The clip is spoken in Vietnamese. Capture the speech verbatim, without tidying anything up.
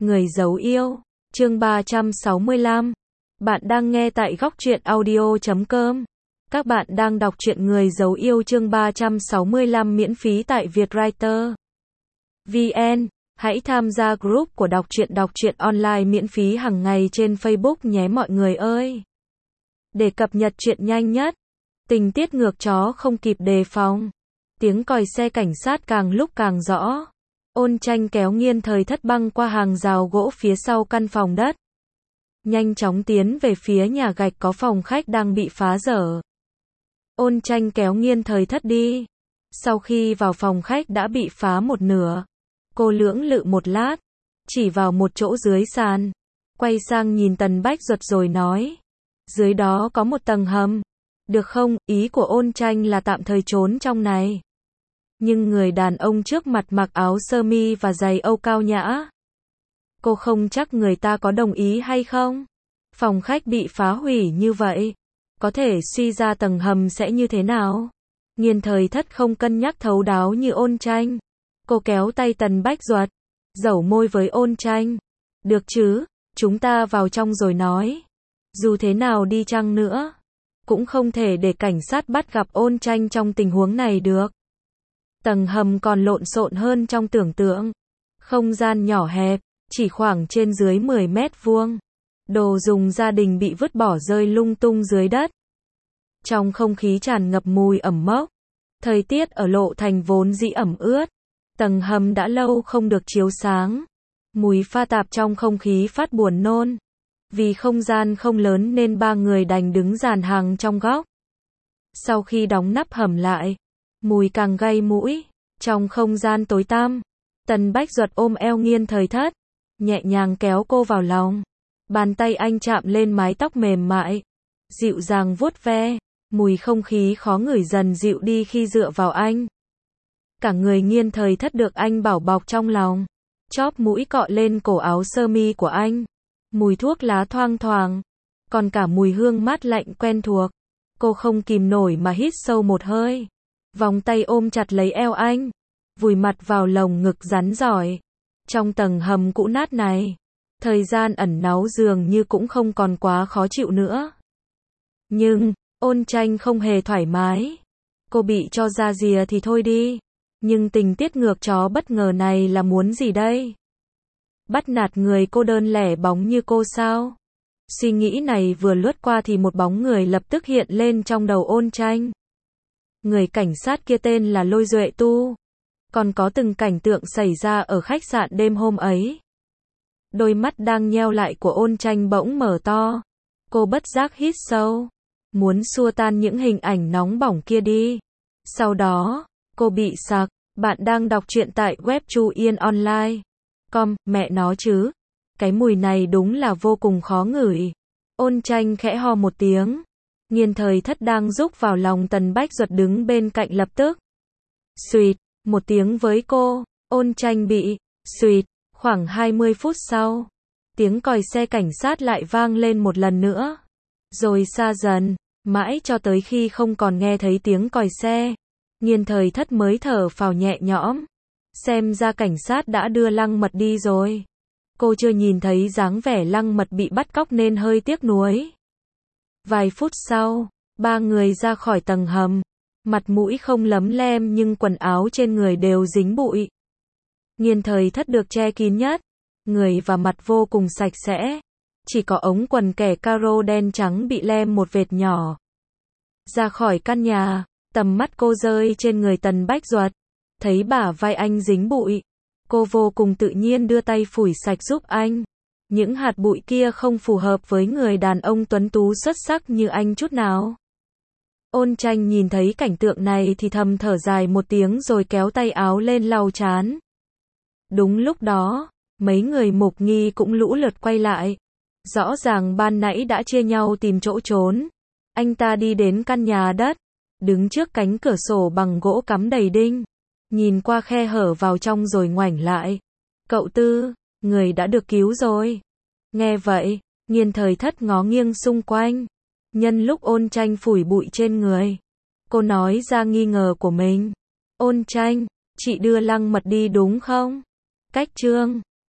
Người giấu yêu, chương ba trăm sáu mươi lăm. Bạn đang nghe tại góc truyện audio chấm com. Các bạn đang đọc truyện Người giấu yêu chương ba trăm sáu mươi lăm miễn phí tại Vietwriter vê en. Hãy tham gia group của đọc truyện đọc truyện online miễn phí hàng ngày trên Facebook nhé mọi người ơi. Để cập nhật truyện nhanh nhất. Tình tiết ngược chó không kịp đề phòng. Tiếng còi xe cảnh sát càng lúc càng rõ. Ôn Tranh kéo Nghiên Thời Thất băng qua hàng rào gỗ phía sau căn phòng đất. Nhanh chóng tiến về phía nhà gạch có phòng khách đang bị phá dở. Ôn Tranh kéo Nghiên Thời Thất đi. Sau khi vào phòng khách đã bị phá một nửa. Cô lưỡng lự một lát. Chỉ vào một chỗ dưới sàn. Quay sang nhìn Tần Bách Duật rồi nói. Dưới đó có một tầng hầm. Được không, ý của Ôn Tranh là tạm thời trốn trong này. Nhưng người đàn ông trước mặt mặc áo sơ mi và giày Âu cao nhã. Cô không chắc người ta có đồng ý hay không? Phòng khách bị phá hủy như vậy. Có thể suy ra tầng hầm sẽ như thế nào? Nghiên Thời Thất không cân nhắc thấu đáo như Ôn Tranh. Cô kéo tay Tần Bách Duật. Dẩu môi với Ôn Tranh. Được chứ, chúng ta vào trong rồi nói. Dù thế nào đi chăng nữa. Cũng không thể để cảnh sát bắt gặp Ôn Tranh trong tình huống này được. Tầng hầm còn lộn xộn hơn trong tưởng tượng. Không gian nhỏ hẹp, chỉ khoảng trên dưới mười mét vuông. Đồ dùng gia đình bị vứt bỏ rơi lung tung dưới đất. Trong không khí tràn ngập mùi ẩm mốc. Thời tiết ở Lộ Thành vốn dĩ ẩm ướt. Tầng hầm đã lâu không được chiếu sáng. Mùi pha tạp trong không khí phát buồn nôn. Vì không gian không lớn nên ba người đành đứng dàn hàng trong góc. Sau khi đóng nắp hầm lại, mùi càng gây mũi. Trong không gian tối tăm, Tần Bách Duật ôm eo Nghiên Thời Thất, nhẹ nhàng kéo cô vào lòng. Bàn tay anh chạm lên mái tóc mềm mại, dịu dàng vuốt ve. Mùi không khí khó ngửi dần dịu đi khi dựa vào anh. Cả người Nghiên Thời Thất được anh bảo bọc trong lòng. Chóp mũi cọ lên cổ áo sơ mi của anh. Mùi thuốc lá thoang thoảng, còn cả mùi hương mát lạnh quen thuộc. Cô không kìm nổi mà hít sâu một hơi. Vòng tay ôm chặt lấy eo anh, vùi mặt vào lồng ngực rắn giỏi. Trong tầng hầm cũ nát này, thời gian ẩn náu dường như cũng không còn quá khó chịu nữa. Nhưng, Ôn Tranh không hề thoải mái. Cô bị cho ra rìa thì thôi đi. Nhưng tình tiết ngược chó bất ngờ này là muốn gì đây? Bắt nạt người cô đơn lẻ bóng như cô sao? Suy nghĩ này vừa lướt qua thì một bóng người lập tức hiện lên trong đầu Ôn Tranh. Người cảnh sát kia tên là Lôi Duệ Tu. Còn có từng cảnh tượng xảy ra ở khách sạn đêm hôm ấy. Đôi mắt đang nheo lại của Ôn Tranh bỗng mở to. Cô bất giác hít sâu. Muốn xua tan những hình ảnh nóng bỏng kia đi. Sau đó, cô bị sặc. Bạn đang đọc truyện tại web Chu Yên Online. Com, mẹ nó chứ. Cái mùi này đúng là vô cùng khó ngửi. Ôn Tranh khẽ ho một tiếng. Nghiên Thời Thất đang rúc vào lòng Tần Bách Duật đứng bên cạnh lập tức. Xuyệt, một tiếng với cô. Ôn Tranh bị xuyệt. Khoảng hai mươi phút sau, tiếng còi xe cảnh sát lại vang lên một lần nữa. Rồi xa dần, mãi cho tới khi không còn nghe thấy tiếng còi xe. Nghiên Thời Thất mới thở phào nhẹ nhõm. Xem ra cảnh sát đã đưa Lăng Mật đi rồi. Cô chưa nhìn thấy dáng vẻ Lăng Mật bị bắt cóc nên hơi tiếc nuối. Vài phút sau, ba người ra khỏi tầng hầm. Mặt mũi không lấm lem nhưng quần áo trên người đều dính bụi. Nghiên Thời Thất được che kín nhất. Người và mặt vô cùng sạch sẽ. Chỉ có ống quần kẻ caro đen trắng bị lem một vệt nhỏ. Ra khỏi căn nhà, tầm mắt cô rơi trên người Tần Bách Duật. Thấy bả vai anh dính bụi. Cô vô cùng tự nhiên đưa tay phủi sạch giúp anh. Những hạt bụi kia không phù hợp với người đàn ông tuấn tú xuất sắc như anh chút nào. Ôn Tranh nhìn thấy cảnh tượng này thì thầm thở dài một tiếng rồi kéo tay áo lên lau trán. Đúng lúc đó, mấy người mục nghi cũng lũ lượt quay lại. Rõ ràng ban nãy đã chia nhau tìm chỗ trốn. Anh ta đi đến căn nhà đất, đứng trước cánh cửa sổ bằng gỗ cắm đầy đinh. Nhìn qua khe hở vào trong rồi ngoảnh lại. Cậu Tư, người đã được cứu rồi. Nghe vậy, Nghiên Thời Thất ngó nghiêng xung quanh. Nhân lúc Ôn Tranh phủi bụi trên người, cô nói ra nghi ngờ của mình. Ôn Tranh, chị đưa Lăng Mật đi đúng không? Cách chương